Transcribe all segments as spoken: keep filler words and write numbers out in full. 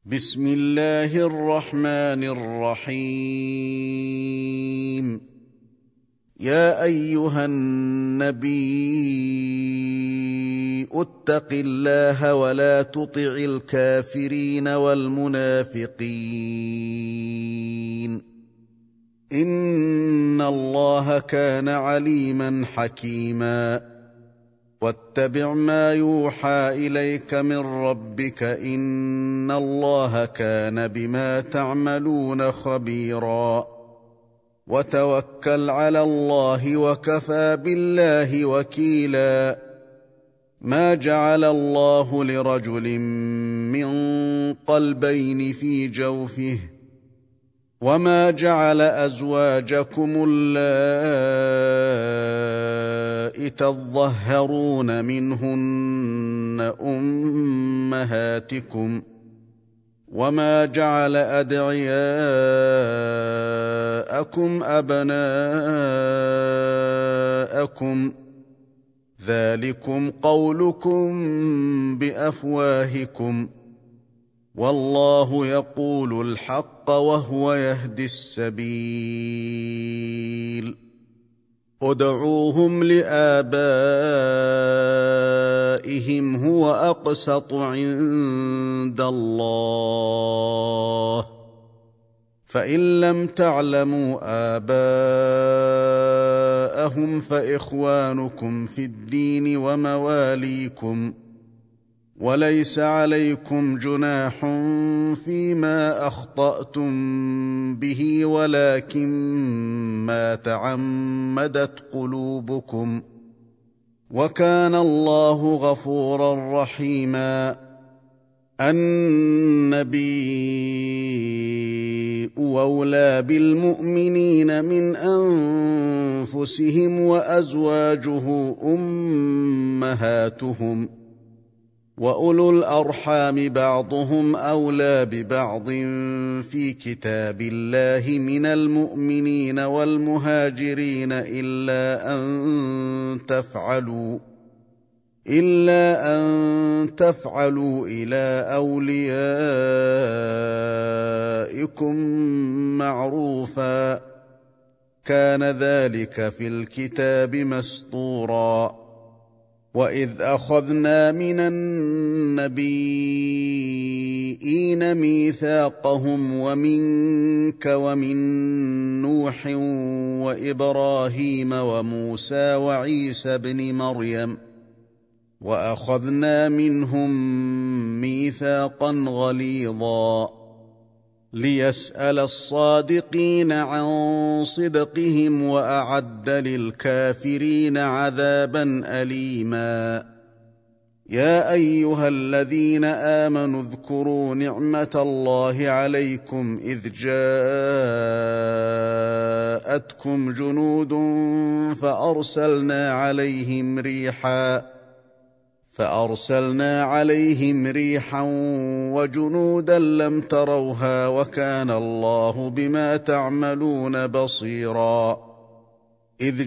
بسم الله الرحمن الرحيم. يا أيها النبي اتق الله ولا تطع الكافرين والمنافقين إن الله كان عليما حكيما. واتبع ما يوحى إليك من ربك إن الله كان بما تعملون خبيرا. وتوكل على الله وكفى بالله وكيلا. ما جعل الله لرجل من قلبين في جوفه وما جعل أزواجكم اللائي تظهرون منهن أمهاتكم وما جعل أدعياءكم أبناءكم ذلكم قولكم بأفواهكم والله يقول الحق وهو يهدي السبيل. ادعوهم لآبائهم هو أقسط عند الله فإن لم تعلموا آباءهم فإخوانكم في الدين ومواليكم وليس عليكم جناح فيما أخطأتم به ولكن ما تعمدت قلوبكم وكان الله غفورا رحيما. النبي أولى بالمؤمنين من أنفسهم وأزواجه أمهاتهم وأولو الأرحام بعضهم أولى ببعض في كتاب الله من المؤمنين والمهاجرين إلا أن تفعلوا إلا أن تفعلوا إلى أوليائكم معروفا كان ذلك في الكتاب مسطورا. وإذ أخذنا من النبيين ميثاقهم ومنك ومن نوح وإبراهيم وموسى وعيسى ابن مريم وأخذنا منهم ميثاقا غليظا ليسأل الصادقين عن صدقهم وأعد للكافرين عذابا أليما. يا أيها الذين آمنوا اذكروا نعمة الله عليكم إذ جاءتكم جنود فأرسلنا عليهم ريحا فأرسلنا عليهم ريحا وجنودا لم تروها وكان الله بما تعملون بصيرا. إذ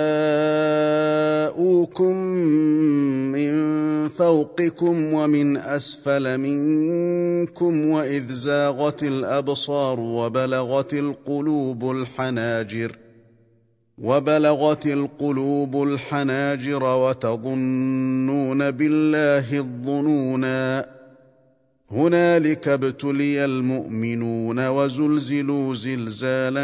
جاءوكم من فوقكم ومن أسفل منكم وإذ زاغت الأبصار وبلغت القلوب الحناجر وبلغت القلوب الحناجر وتظنون بالله الظنونا. هنالك ابتلي المؤمنون وزلزلوا زلزالا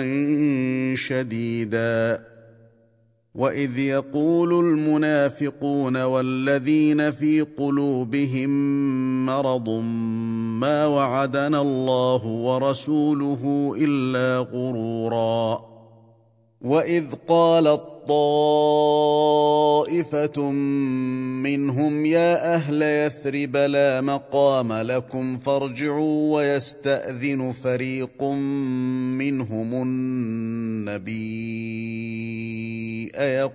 شديدا. وإذ يقول المنافقون والذين في قلوبهم مرض ما وعدنا الله ورسوله إلا غرورا. وإذ قالت طائفة منهم يا أهل يثرب لا مقام لكم فارجعوا ويستأذن فريق منهم النبي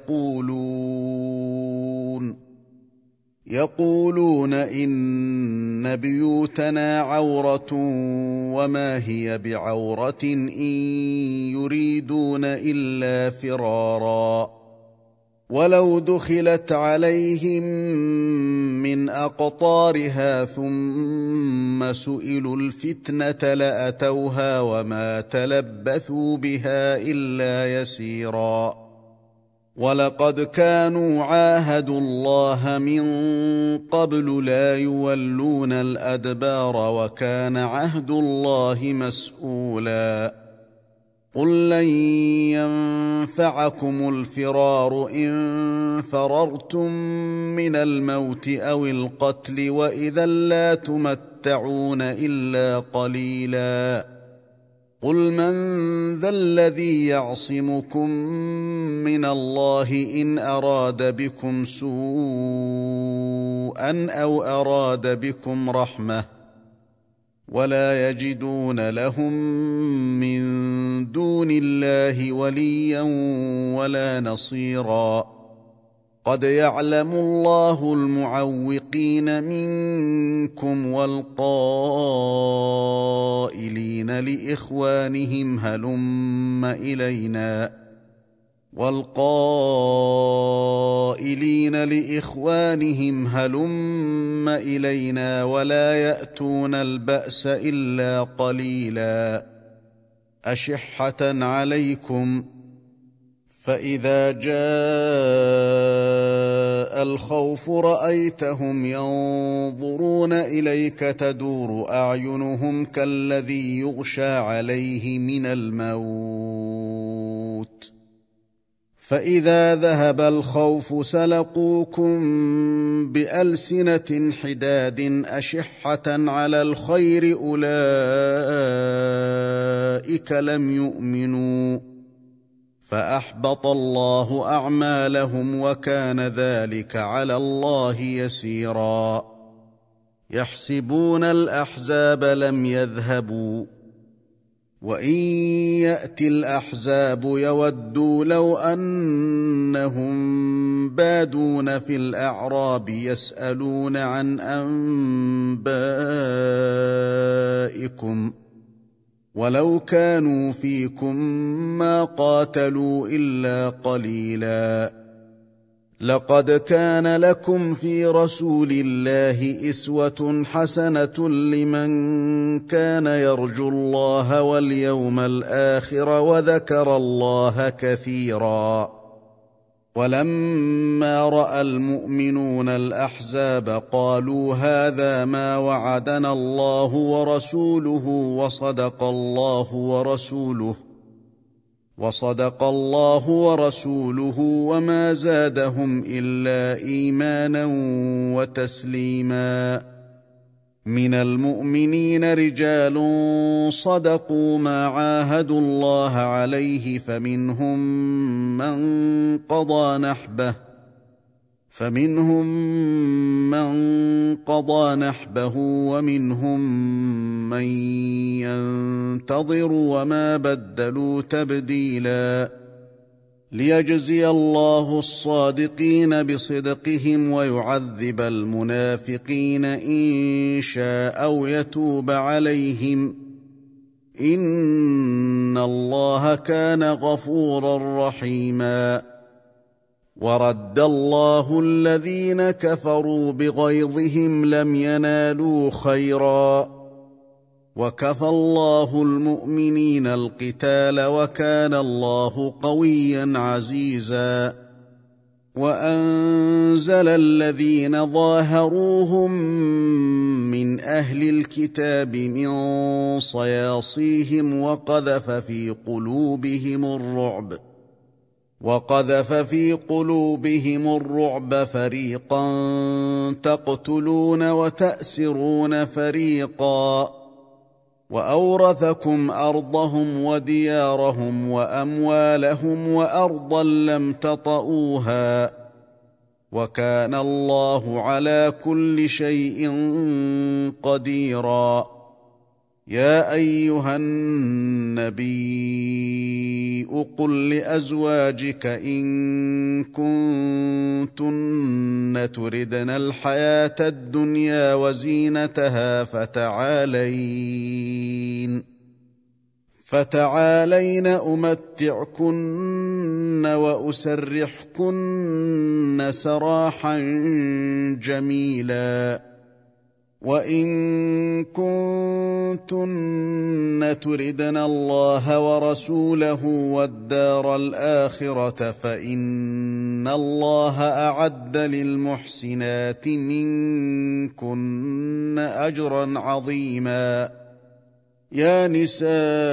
يقولون يقولون إن بيوتنا عورة وما هي بعورة إن يريدون إلا فرارا ولو دخلت عليهم من أقطارها ثم سئلوا الفتنة لأتوها وما تلبثوا بها إلا يسيرا ولقد كانوا عاهدوا الله من قبل لا يولون الأدبار وكان عهد الله مسؤولا قل لن ينفعكم الفرار إن فررتم من الموت أو القتل وإذا لا تمتعون إلا قليلا قل من ذا الذي يعصمكم من الله إن أراد بكم سوءا أو أراد بكم رحمة ولا يجدون لهم من دون الله وليا ولا نصيرا قد يعلم الله المعوقين منكم والقائلين لإخوانهم هلم إلينا والقائلين لإخوانهم هلم إلينا ولا يأتون البأس إلا قليلا أشحة عليكم فإذا جاء الخوف رأيتهم ينظرون إليك تدور أعينهم كالذي يغشى عليه من الموت فإذا ذهب الخوف سلقوكم بألسنة حداد أشحة على الخير أولئك لم يؤمنوا فأحبط الله أعمالهم وكان ذلك على الله يسيرا يحسبون الأحزاب لم يذهبوا وإن يأتي الأحزاب يودوا لو أنهم بادون في الأعراب يسألون عن أنبائكم ولو كانوا فيكم ما قاتلوا إلا قليلا لقد كان لكم في رسول الله أسوة حسنة لمن كان يرجو الله واليوم الآخر وذكر الله كثيرا ولما رأى المؤمنون الأحزاب قالوا هذا ما وعدنا الله ورسوله وصدق الله ورسوله وصدق الله ورسوله وما زادهم إلا إيمانا وتسليما من المؤمنين رجال صدقوا ما عاهدوا الله عليه فمنهم من قضى نحبه فمنهم من قضى نحبه ومنهم من ينتظر وما بدلوا تبديلا ليجزي الله الصادقين بصدقهم ويعذب المنافقين إن شاء أو يتوب عليهم إن الله كان غفورا رحيما ورد الله الذين كفروا بغيظهم لم ينالوا خيرا وكفى الله المؤمنين القتال وكان الله قويا عزيزا وأنزل الذين ظاهروهم من أهل الكتاب من صياصيهم وقذف في قلوبهم الرعب وقذف في قلوبهم الرعب فريقا تقتلون وتأسرون فريقا وأورثكم أرضهم وديارهم وأموالهم وأرضا لم تطئوها وكان الله على كل شيء قديرا يا أيها النبي قل لأزواجك إن كنتن تردن الحياة الدنيا وزينتها فتعالين فتعالين أمتعكن وأسرحكن سراحا جميلا. وإن كنتن تردن الله ورسوله والدار الآخرة فإن الله أعد للمحسنات منكن أجرا عظيما. يا نساء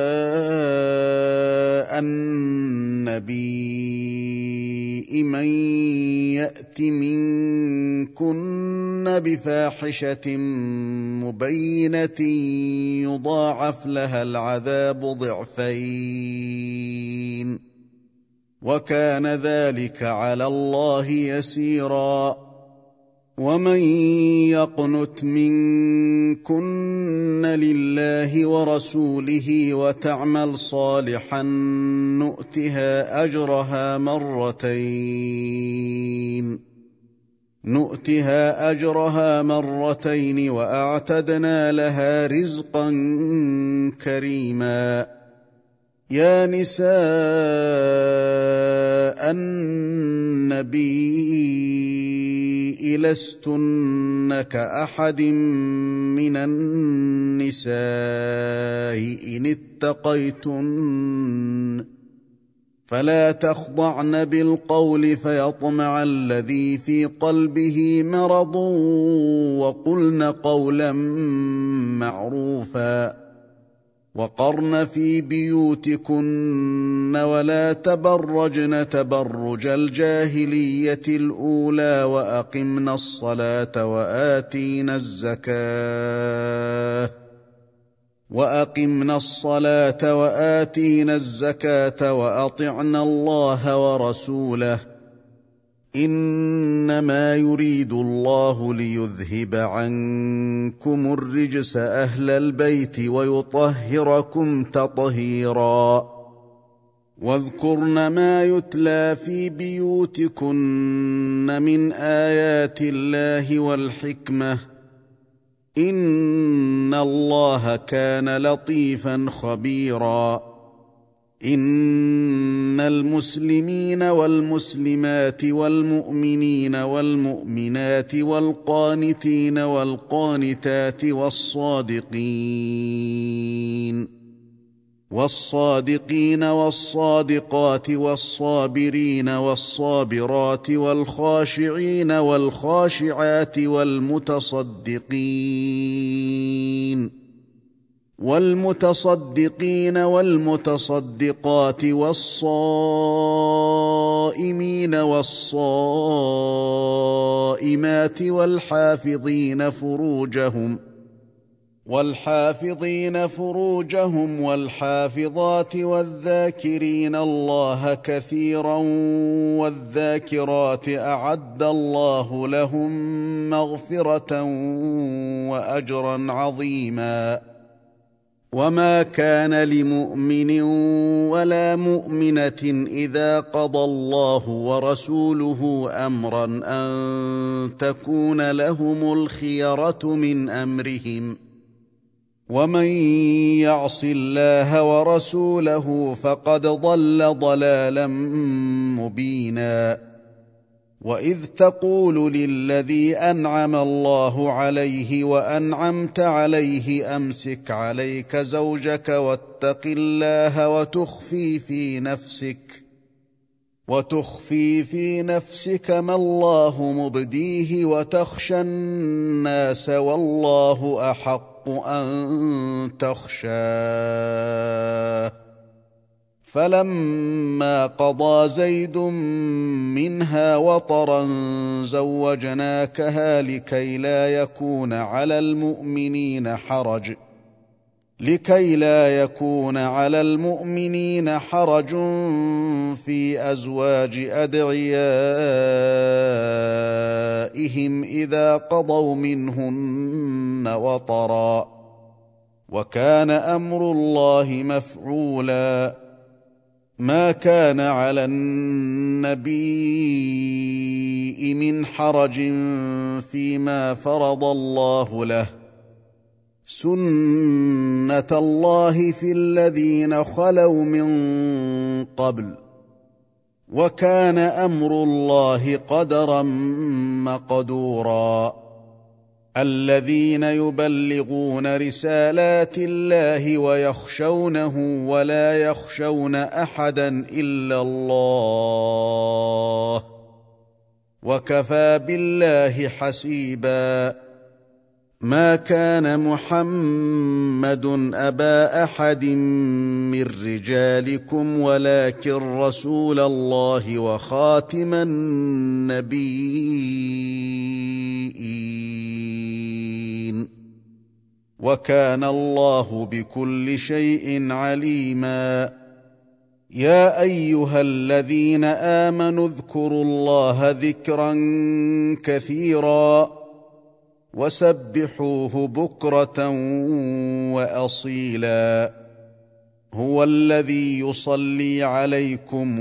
النبي من يأت منكن بفاحشة مبينة يضاعف لها العذاب ضعفين وكان ذلك على الله يسيرا. ومن يقنت منكن لله ورسوله وتعمل صالحا نؤتها أجرها مرتين نؤتها أجرها مرتين وأعتدنا لها رزقا كريما. يا نساء النبي لستن كأحد من النساء إن اتقيتن فلا تخضعن بالقول فيطمع الذي في قلبه مرض وقلن قولا معروفا. وقرن في بيوتكن ولا تبرجن تبرج الجاهلية الأولى وأقمن الصلاة وآتين الزكاة وأقمنا الصلاة وآتينا الزكاة وأطعنا الله ورسوله إنما يريد الله ليذهب عنكم الرجس أهل البيت ويطهركم تطهيرا. واذكرن ما يتلى في بيوتكن من آيات الله والحكمة إن الله كان لطيفا خبيرا. إن المسلمين والمسلمات والمؤمنين والمؤمنات والقانتين والقانتات والصادقين والصادقين والصادقات والصابرين والصابرات والخاشعين والخاشعات والمتصدقين والمتصدقين والمتصدقات والصائمين والصائمات والحافظين فروجهم والحافظين فروجهم والحافظات والذاكرين الله كثيرا والذاكرات أعد الله لهم مغفرة وأجرا عظيما. وما كان لمؤمن ولا مؤمنة إذا قضى الله ورسوله أمرا أن تكون لهم الخيرة من أمرهم ومن يعص الله ورسوله فقد ضل ضلالا مبينا. وإذ تقول للذي أنعم الله عليه وأنعمت عليه أمسك عليك زوجك واتق الله وتخفي في نفسك وتخفي في نفسك ما الله مبديه وتخشى الناس والله أحق أن تخشاه. فلما قضى زيد منها وطرا زوجناكها لكي لا يكون على المؤمنين حرج لكي لا يكون على المؤمنين حرج في أزواج أدعيائهم إذا قضوا منهن وطرا وكان أمر الله مفعولا. ما كان على النبي من حرج فيما فرض الله له سنة الله في الذين خلوا من قبل وكان أمر الله قدرا مقدورا الذين يبلغون رسالات الله ويخشونه ولا يخشون أحدا إلا الله وكفى بالله حسيبا ما كان محمد أبا أحد من رجالكم ولكن رسول الله وخاتم النبيين وكان الله بكل شيء عليما يا أيها الذين آمنوا اذكروا الله ذكرا كثيرا وسبحوه بكرة وأصيلا هو الذي يصلي عليكم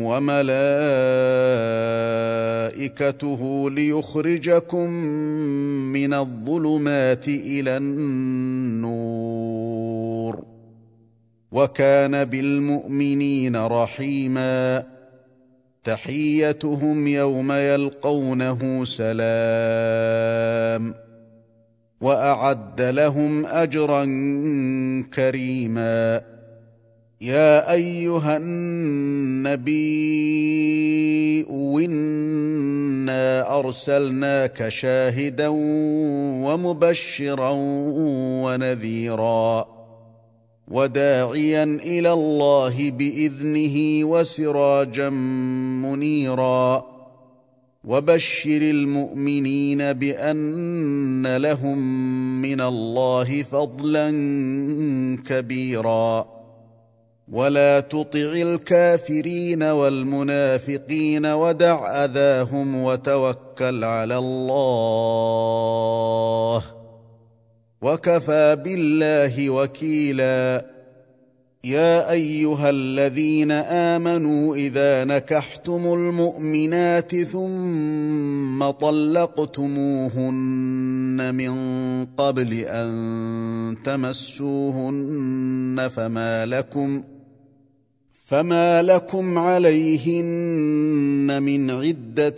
وملائكته ليخرجكم من الظلمات إلى النور وكان بالمؤمنين رحيما تحيتهم يوم يلقونه سلام وأعد لهم أجرا كريما يا أيها النبي إنا أرسلناك شاهدا ومبشرا ونذيرا وداعيا إلى الله بإذنه وسراجا منيرا وبشر المؤمنين بأن لهم من الله فضلا كبيرا ولا تطع الكافرين والمنافقين ودع أذاهم وتوكل على الله وكفى بالله وكيلا يا أيها الذين آمنوا إذا نكحتم المؤمنات ثم طلقتموهن من قبل أن تمسوهن فما لكم فما لكم عليهن من عدة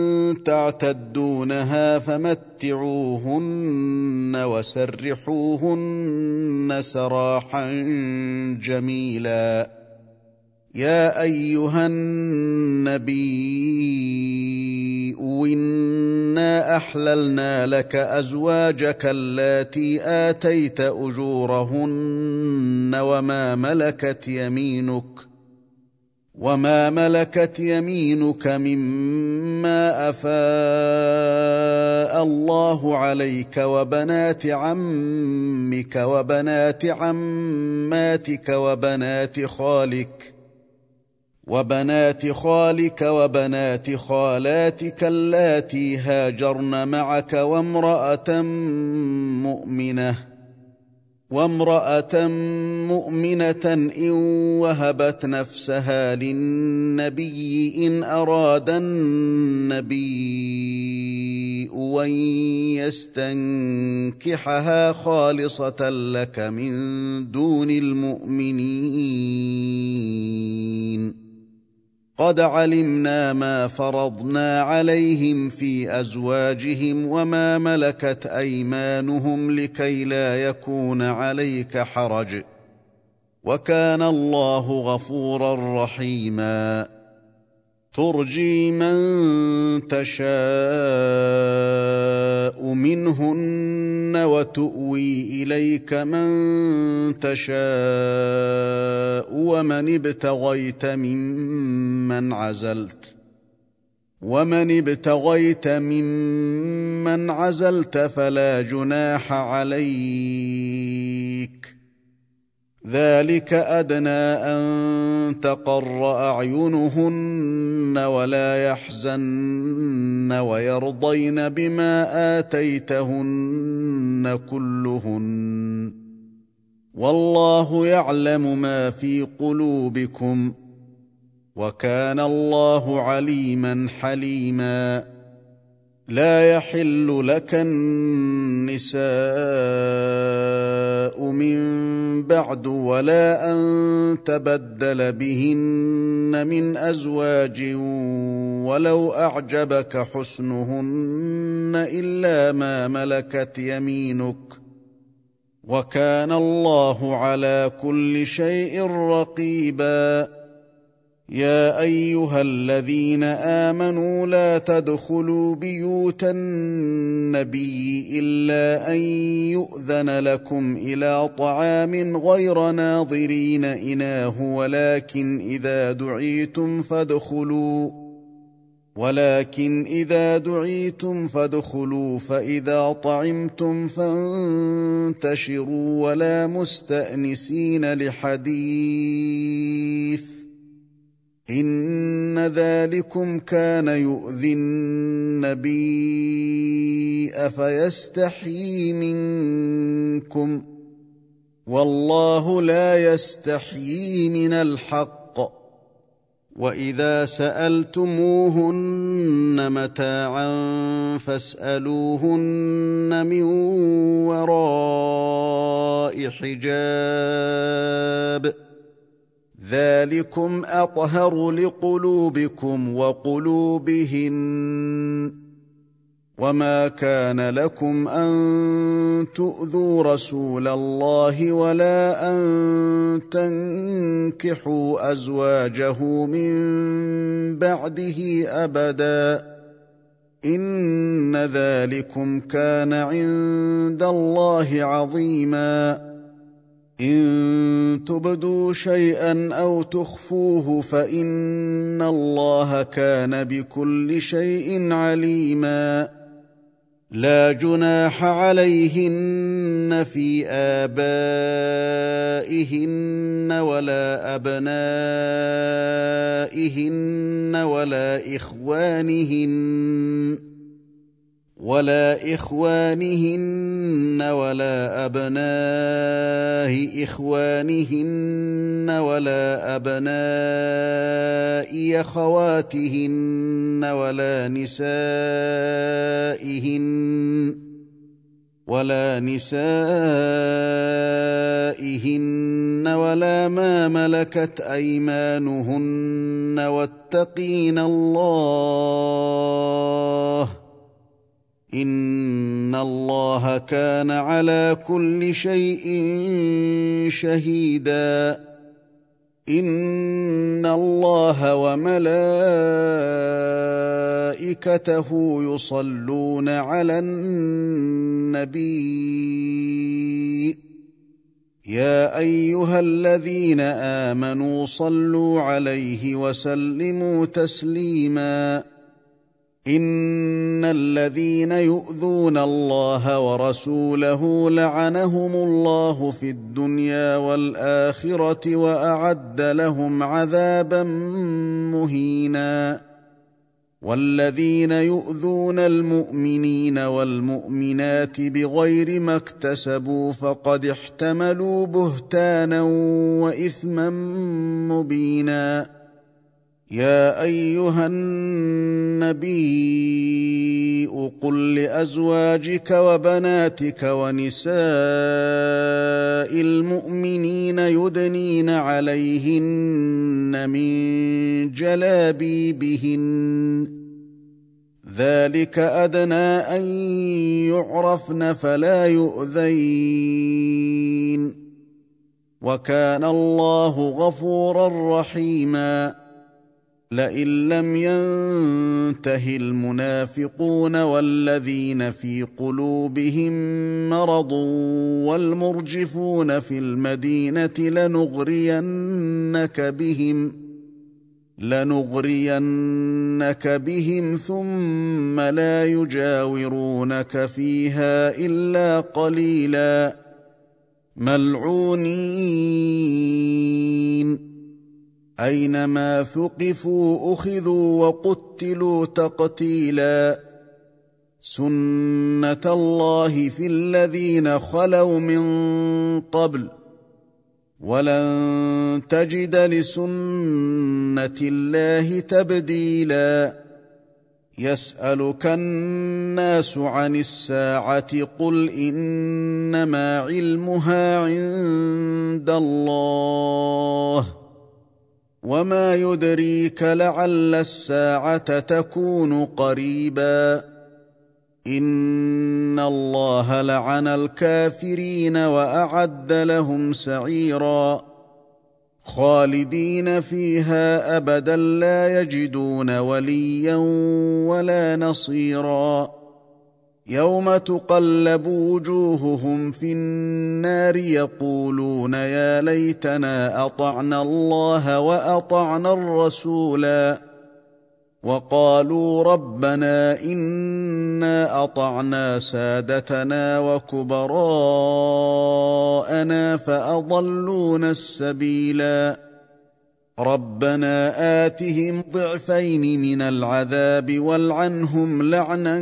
تعتدونها فمتعوهن وسرحوهن سراحا جميلا يا أيها النبي إنا أحللنا لك أزواجك اللاتي آتيت أجورهن وما ملكت يمينك وما ملكت يمينك مما أفاء الله عليك وبنات عمك وبنات عماتك وبنات خالك وبنات خالك وبنات خالاتك اللاتي هاجرن معك وامرأة مؤمنة وامرأة مؤمنة إن وهبت نفسها للنبي إن أراد النبي أن يستنكحها خالصة لك من دون المؤمنين قد علمنا ما فرضنا عليهم في أزواجهم وما ملكت أيمانهم لكي لا يكون عليك حرج وكان الله غفورا رحيما ترجي من تشاء منهن وتؤوي إليك من تشاء ومن ابتغيت ممن عزلت ومن ابتغيت ممن عزلت فلا جناح عليك ذلك أدنى أن تقر أعينهن ولا يحزن ويرضين بما آتيتهن كلهن والله يعلم ما في قلوبكم وكان الله عليما حليما لا يحل لك النساء من بعد ولا أن تبدل بهن من أزواج ولو أعجبك حسنهن إلا ما ملكت يمينك وكان الله على كل شيء رقيبا. يا أيها الذين آمنوا لا تدخلوا بيوت النبي إلا أن يؤذن لكم إلى طعام غير ناظرين إناه ولكن إذا دعيتم فادخلوا ولكن إذا دعيتم فادخلوا فإذا طعمتم فانتشروا ولا مستأنسين لحديث إن ذلكم كان يؤذي النبي فيستحيي منكم والله لا يستحيي من الحق. وإذا سألتموهن متاعا فاسألوهن من وراء حجاب ذلكم أطهر لقلوبكم وقلوبهن. وما كان لكم أن تؤذوا رسول الله ولا أن تنكحوا أزواجه من بعده أبدا إن ذلكم كان عند الله عظيما. إن تبدوا شيئا أو تخفوه فإن الله كان بكل شيء عليما. لا جناح عليهن في آبائهن ولا أبنائهن ولا إخوانهن ولا إخوانهن ولا أبناء إخوانهن ولا أبناء أخواتهن ولا نسائهن ولا نسائهن ولا ما ملكت أيمانهن واتقين الله إن الله كان على كل شيء شهيدا. إن الله وملائكته يصلون على النبي يا أيها الذين آمنوا صلوا عليه وسلموا تسليما. إن الذين يؤذون الله ورسوله لعنهم الله في الدنيا والآخرة وأعد لهم عذابا مهينا. والذين يؤذون المؤمنين والمؤمنات بغير ما اكتسبوا فقد احتملوا بهتانا وإثما مبينا. يا أيها النبي قل لأزواجك وبناتك ونساء المؤمنين يدنين عليهن من جلابيبهن ذلك أدنى أن يعرفن فلا يؤذين وكان الله غفورا رحيما. لئن لم ينته المنافقون والذين في قلوبهم مرض والمرجفون في المدينة لنغرينك بهم لنغرينك بهم ثم لا يجاورونك فيها إلا قليلا ملعونين أينما ثقفوا أخذوا وقتلوا تقتيلا. سنة الله في الذين خلوا من قبل ولن تجد لسنة الله تبديلا. يسألك الناس عن الساعة قل إنما علمها عند الله وما يدريك لعل الساعة تكون قريبا إن الله لعن الكافرين وأعد لهم سعيرا خالدين فيها أبدا لا يجدون وليا ولا نصيرا يوم تقلب وجوههم في النار يقولون يا ليتنا أطعنا الله وأطعنا الرسولا وقالوا ربنا إنا أطعنا سادتنا وكبراءنا فأضلونا السبيلا ربنا آتهم ضعفين من العذاب والعنهم لعنا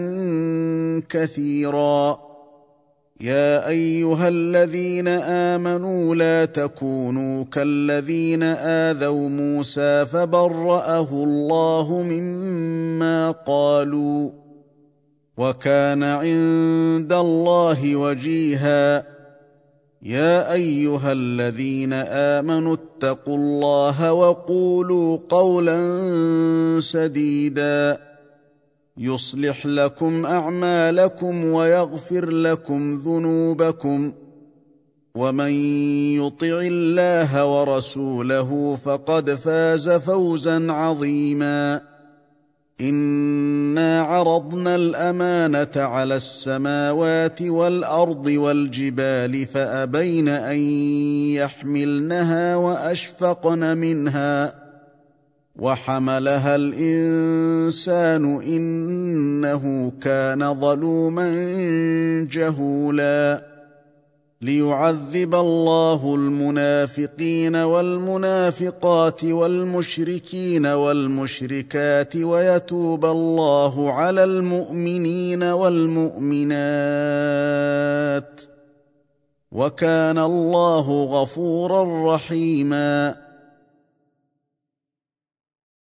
كثيرا يا أيها الذين آمنوا لا تكونوا كالذين آذوا موسى فبرأه الله مما قالوا وكان عند الله وجيها يا أيها الذين آمنوا اتقوا الله وقولوا قولا سديدا يصلح لكم أعمالكم ويغفر لكم ذنوبكم ومن يطع الله ورسوله فقد فاز فوزا عظيما إنا عرضنا الأمانة على السماوات والأرض والجبال فأبين أن يحملنها وأشفقن منها وحملها الإنسان إنه كان ظلوما جهولا ليعذب الله المنافقين والمنافقات والمشركين والمشركات ويتوب الله على المؤمنين والمؤمنات وكان الله غفورا رحيما